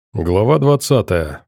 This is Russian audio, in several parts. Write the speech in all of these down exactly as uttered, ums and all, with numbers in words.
Глава двадцатая.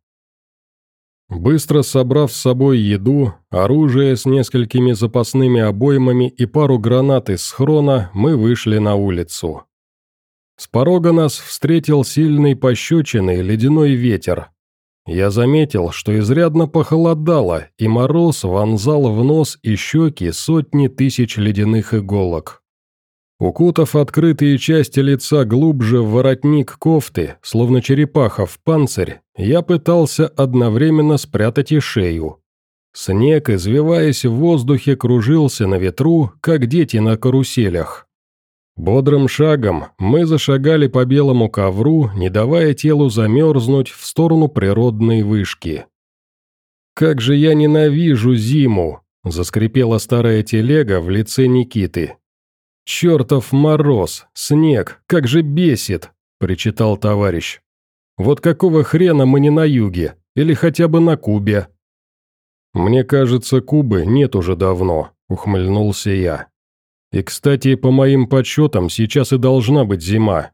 Быстро собрав с собой еду, оружие с несколькими запасными обоймами и пару гранат из схрона, мы вышли на улицу. С порога нас встретил сильный пощечиной ледяной ветер. Я заметил, что изрядно похолодало, и мороз вонзал в нос и щеки сотни тысяч ледяных иголок. Укутав открытые части лица глубже в воротник кофты, словно черепаха в панцирь, я пытался одновременно спрятать и шею. Снег, извиваясь в воздухе, кружился на ветру, как дети на каруселях. Бодрым шагом мы зашагали по белому ковру, не давая телу замерзнуть в сторону природной вышки. «Как же я ненавижу зиму!» – заскрипела старая телега в лице Никиты. «Чертов мороз, снег, как же бесит!» – причитал товарищ. «Вот какого хрена мы не на юге, или хотя бы на Кубе?» «Мне кажется, Кубы нет уже давно», – ухмыльнулся я. «И, кстати, по моим подсчетам, сейчас и должна быть зима».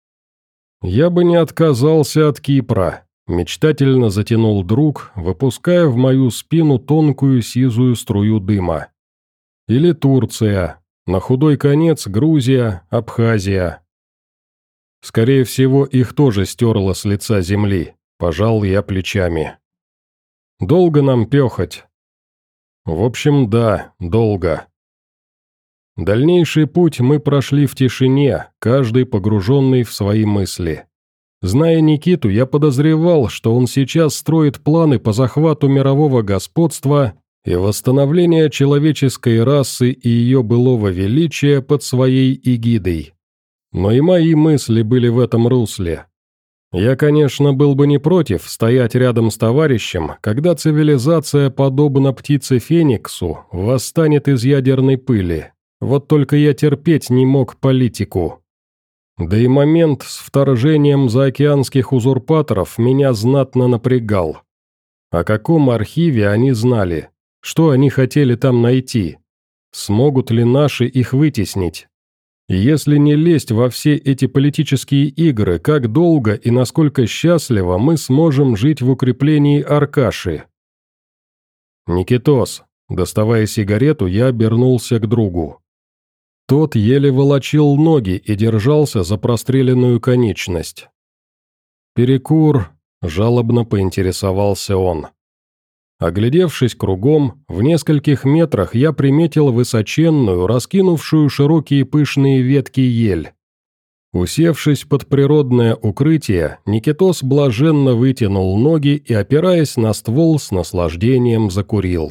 «Я бы не отказался от Кипра», – мечтательно затянул друг, выпуская в мою спину тонкую сизую струю дыма. «Или Турция. На худой конец Грузия, Абхазия. Скорее всего, их тоже стерло с лица земли, пожал я плечами. Долго нам пехать? В общем, да, долго. Дальнейший путь мы прошли в тишине, каждый погруженный в свои мысли. Зная Никиту, я подозревал, что он сейчас строит планы по захвату мирового господства и восстановление человеческой расы и ее былого величия под своей эгидой. Но и мои мысли были в этом русле. Я, конечно, был бы не против стоять рядом с товарищем, когда цивилизация, подобно птице Фениксу, восстанет из ядерной пыли. Вот только я терпеть не мог политику. Да и момент с вторжением заокеанских узурпаторов меня знатно напрягал. О каком архиве они знали? Что они хотели там найти? Смогут ли наши их вытеснить? И если не лезть во все эти политические игры, как долго и насколько счастливо мы сможем жить в укреплении Аркаши? «Никитос», доставая сигарету, я обернулся к другу. Тот еле волочил ноги и держался за простреленную конечность. «Перекур», – жалобно поинтересовался он. Оглядевшись кругом, в нескольких метрах я приметил высоченную, раскинувшую широкие пышные ветки ель. Усевшись под природное укрытие, Никитос блаженно вытянул ноги и, опираясь на ствол, с наслаждением закурил.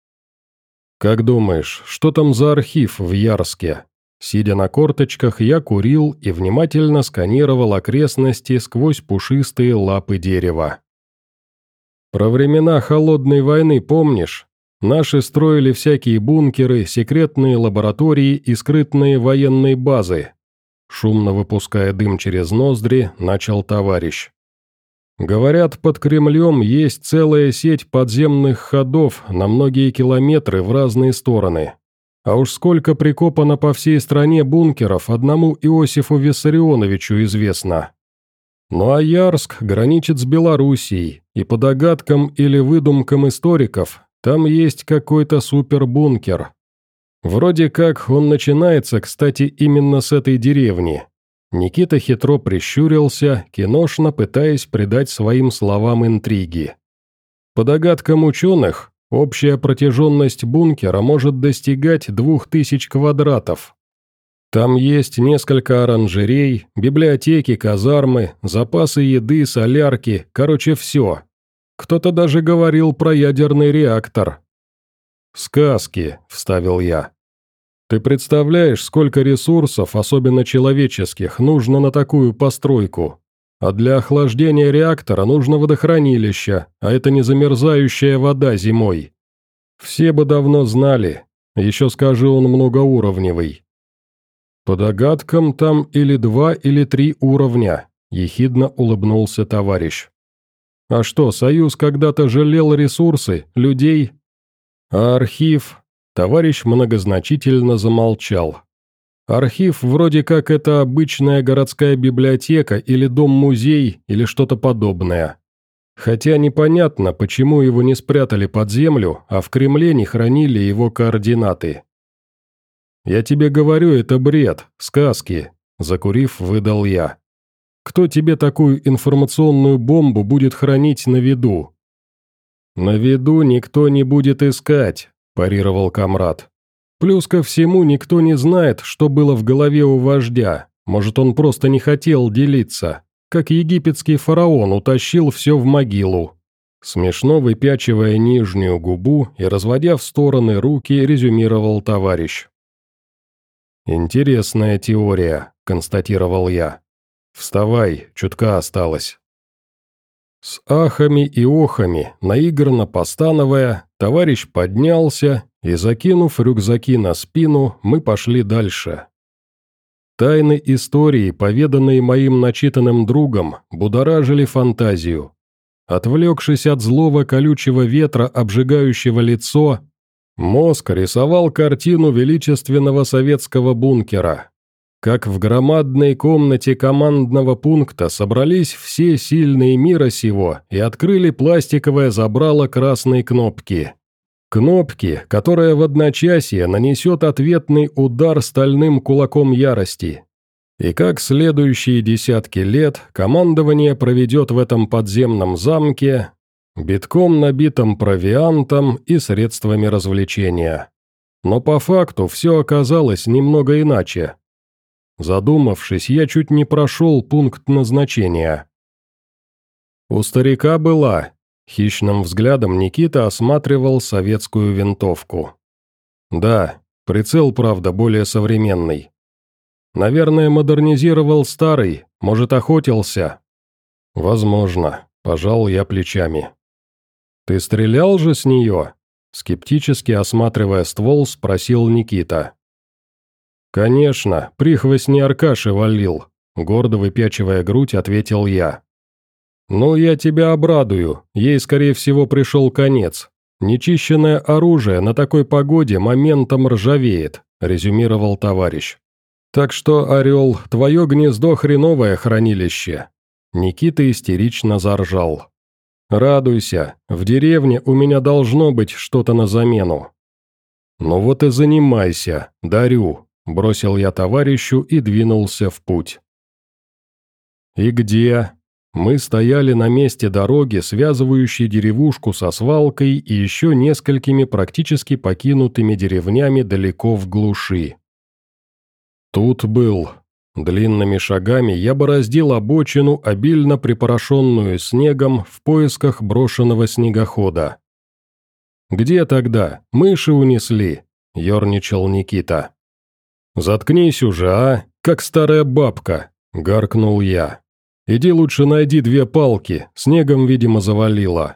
«Как думаешь, что там за архив в Ярске?» Сидя на корточках, я курил и внимательно сканировал окрестности сквозь пушистые лапы дерева. «Про времена Холодной войны помнишь? Наши строили всякие бункеры, секретные лаборатории и скрытные военные базы». Шумно выпуская дым через ноздри, начал товарищ. «Говорят, под Кремлем есть целая сеть подземных ходов на многие километры в разные стороны. А уж сколько прикопано по всей стране бункеров одному Иосифу Виссарионовичу известно. Ну а Ярск граничит с Белоруссией, и по догадкам или выдумкам историков, там есть какой-то супербункер. Вроде как он начинается, кстати, именно с этой деревни». Никита хитро прищурился, киношно пытаясь придать своим словам интриги. По догадкам ученых, общая протяженность бункера может достигать двух тысяч квадратов. Там есть несколько оранжерей, библиотеки, казармы, запасы еды, солярки, короче, все. Кто-то даже говорил про ядерный реактор. «Сказки», — вставил я. «Ты представляешь, сколько ресурсов, особенно человеческих, нужно на такую постройку? А для охлаждения реактора нужно водохранилище, а это не замерзающая вода зимой. Все бы давно знали, еще скажи, он многоуровневый». «По догадкам, там или два, или три уровня», – ехидно улыбнулся товарищ. «А что, Союз когда-то жалел ресурсы, людей? А архив?» Товарищ многозначительно замолчал. Архив вроде как это обычная городская библиотека или дом-музей или что-то подобное. Хотя непонятно, почему его не спрятали под землю, а в Кремле не хранили его координаты. «Я тебе говорю, это бред, сказки», – закурив, выдал я. «Кто тебе такую информационную бомбу будет хранить на виду?» «На виду никто не будет искать», – парировал комрад. «Плюс ко всему никто не знает, что было в голове у вождя, может, он просто не хотел делиться, как египетский фараон утащил все в могилу». Смешно выпячивая нижнюю губу и разводя в стороны руки, резюмировал товарищ. «Интересная теория», – констатировал я. «Вставай, чутка осталось». С ахами и охами, наигранно постановая, товарищ поднялся, и, закинув рюкзаки на спину, мы пошли дальше. Тайны истории, поведанные моим начитанным другом, будоражили фантазию. Отвлекшись от злого колючего ветра, обжигающего лицо, мозг рисовал картину величественного советского бункера. Как в громадной комнате командного пункта собрались все сильные мира сего и открыли пластиковое забрало красной кнопки. Кнопки, которая в одночасье нанесет ответный удар стальным кулаком ярости. И как следующие десятки лет командование проведет в этом подземном замке, битком набитом провиантом и средствами развлечения. Но по факту все оказалось немного иначе. Задумавшись, я чуть не прошел пункт назначения. У старика была. Хищным взглядом Никита осматривал советскую винтовку. Да, прицел, правда, более современный. Наверное, модернизировал старый, может, охотился. Возможно, пожал я плечами. Ты стрелял же с нее? Скептически осматривая ствол, спросил Никита. «Конечно, прихвостни Аркаши валил», – гордо выпячивая грудь, ответил я. «Ну, я тебя обрадую, ей, скорее всего, пришел конец. Нечищенное оружие на такой погоде моментом ржавеет», – резюмировал товарищ. «Так что, Орел, твое гнездо хреновое хранилище». Никита истерично заржал. «Радуйся, в деревне у меня должно быть что-то на замену». «Ну вот и занимайся, дарю», – бросил я товарищу и двинулся в путь. «И где?» Мы стояли на месте дороги, связывающей деревушку со свалкой и еще несколькими практически покинутыми деревнями далеко в глуши. Тут был. Длинными шагами я бороздил обочину, обильно припорошенную снегом, в поисках брошенного снегохода. «Где тогда? Мыши унесли», – ерничал Никита. «Заткнись уже, а, как старая бабка», – гаркнул я. «Иди лучше найди две палки, снегом, видимо, завалило».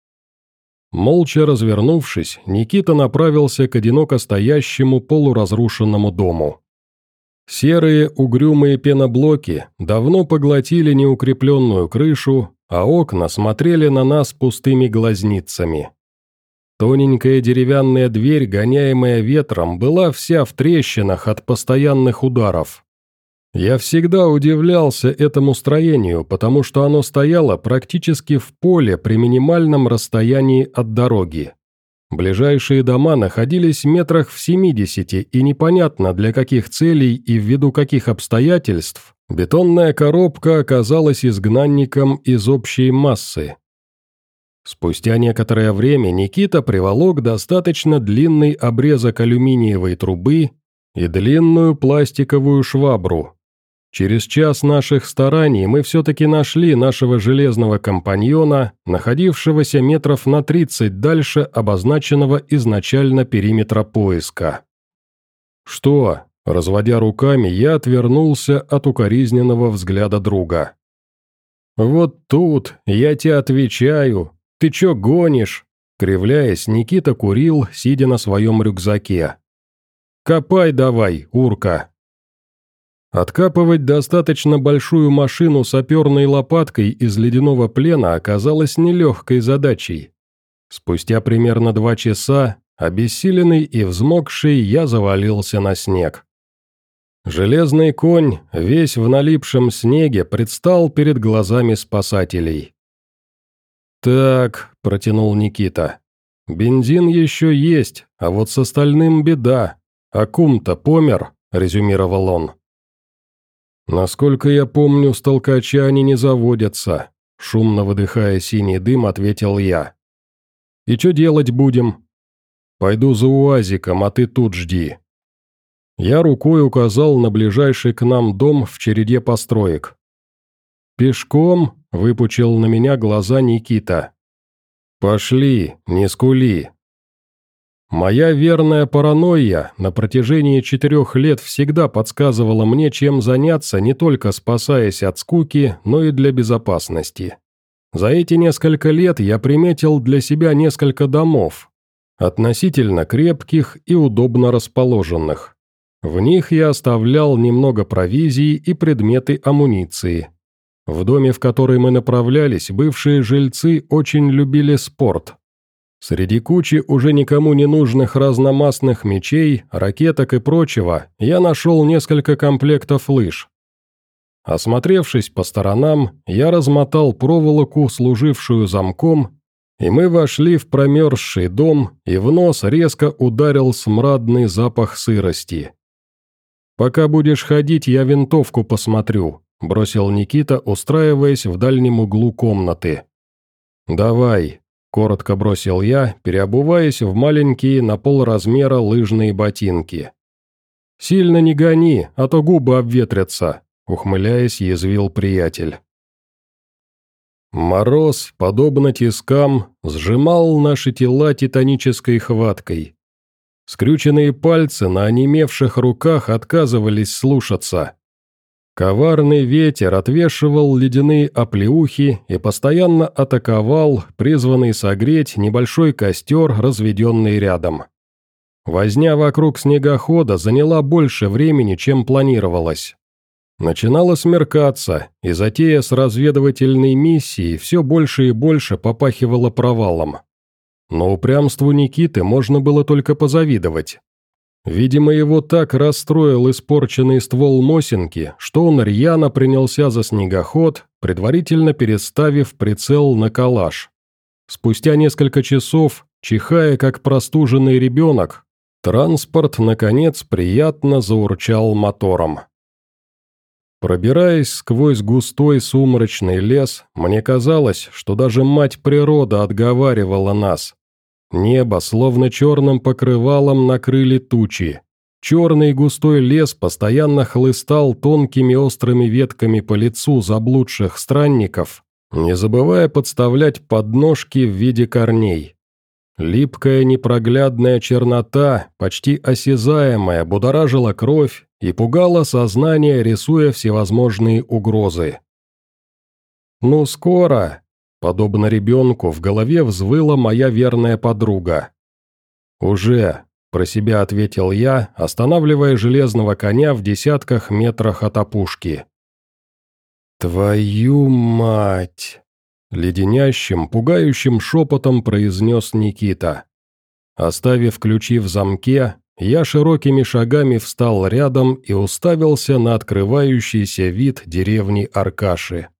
Молча развернувшись, Никита направился к одиноко стоящему полуразрушенному дому. Серые угрюмые пеноблоки давно поглотили неукрепленную крышу, а окна смотрели на нас пустыми глазницами. Тоненькая деревянная дверь, гоняемая ветром, была вся в трещинах от постоянных ударов. Я всегда удивлялся этому строению, потому что оно стояло практически в поле при минимальном расстоянии от дороги. Ближайшие дома находились метрах в семидесяти, и непонятно для каких целей и ввиду каких обстоятельств бетонная коробка оказалась изгнанником из общей массы. Спустя некоторое время Никита приволок достаточно длинный обрезок алюминиевой трубы и длинную пластиковую швабру. Через час наших стараний мы все-таки нашли нашего железного компаньона, находившегося метров на тридцать дальше обозначенного изначально периметра поиска. «Что?» – разводя руками, я отвернулся от укоризненного взгляда друга. «Вот тут, я тебе отвечаю, ты чё гонишь?» Кривляясь, Никита курил, сидя на своем рюкзаке. «Копай давай, урка!» Откапывать достаточно большую машину саперной лопаткой из ледяного плена оказалось нелегкой задачей. Спустя примерно два часа, обессиленный и взмокший, я завалился на снег. Железный конь, весь в налипшем снеге, предстал перед глазами спасателей. «Так», — протянул Никита, — «бензин еще есть, а вот с остальным беда. А кум-то помер», — резюмировал он. «Насколько я помню, с толкача они не заводятся», — шумно выдыхая синий дым, ответил я. «И что делать будем?» «Пойду за УАЗиком, а ты тут жди». Я рукой указал на ближайший к нам дом в череде построек. «Пешком?» — выпучил на меня глаза Никита. «Пошли, не скули». Моя верная паранойя на протяжении четырех лет всегда подсказывала мне, чем заняться, не только спасаясь от скуки, но и для безопасности. За эти несколько лет я приметил для себя несколько домов, относительно крепких и удобно расположенных. В них я оставлял немного провизии и предметы амуниции. В доме, в который мы направлялись, бывшие жильцы очень любили спорт. Среди кучи уже никому не нужных разномастных мечей, ракеток и прочего, я нашел несколько комплектов лыж. Осмотревшись по сторонам, я размотал проволоку, служившую замком, и мы вошли в промерзший дом, и в нос резко ударил смрадный запах сырости. «Пока будешь ходить, я винтовку посмотрю», – бросил Никита, устраиваясь в дальнем углу комнаты. «Давай», – коротко бросил я, переобуваясь в маленькие на полразмера лыжные ботинки. «Сильно не гони, а то губы обветрятся», – ухмыляясь, язвил приятель. Мороз, подобно тискам, сжимал наши тела титанической хваткой. Скрюченные пальцы на онемевших руках отказывались слушаться. Коварный ветер отвешивал ледяные оплеухи и постоянно атаковал, призванный согреть небольшой костер, разведенный рядом. Возня вокруг снегохода заняла больше времени, чем планировалось. Начинало смеркаться, и затея с разведывательной миссией все больше и больше попахивала провалом. Но упрямству Никиты можно было только позавидовать. Видимо, его так расстроил испорченный ствол Мосинки, что он рьяно принялся за снегоход, предварительно переставив прицел на калаш. Спустя несколько часов, чихая как простуженный ребенок, транспорт, наконец, приятно заурчал мотором. Пробираясь сквозь густой сумрачный лес, мне казалось, что даже мать природа отговаривала нас. Небо словно черным покрывалом накрыли тучи. Черный густой лес постоянно хлыстал тонкими острыми ветками по лицу заблудших странников, не забывая подставлять подножки в виде корней. Липкая непроглядная чернота, почти осязаемая, будоражила кровь и пугала сознание, рисуя всевозможные угрозы. «Ну скоро!» Подобно ребенку, в голове взвыла моя верная подруга. «Уже», — про себя ответил я, останавливая железного коня в десятках метрах от опушки. «Твою мать!» — леденящим, пугающим шепотом произнес Никита. Оставив ключи в замке, я широкими шагами встал рядом и уставился на открывающийся вид деревни Аркаши.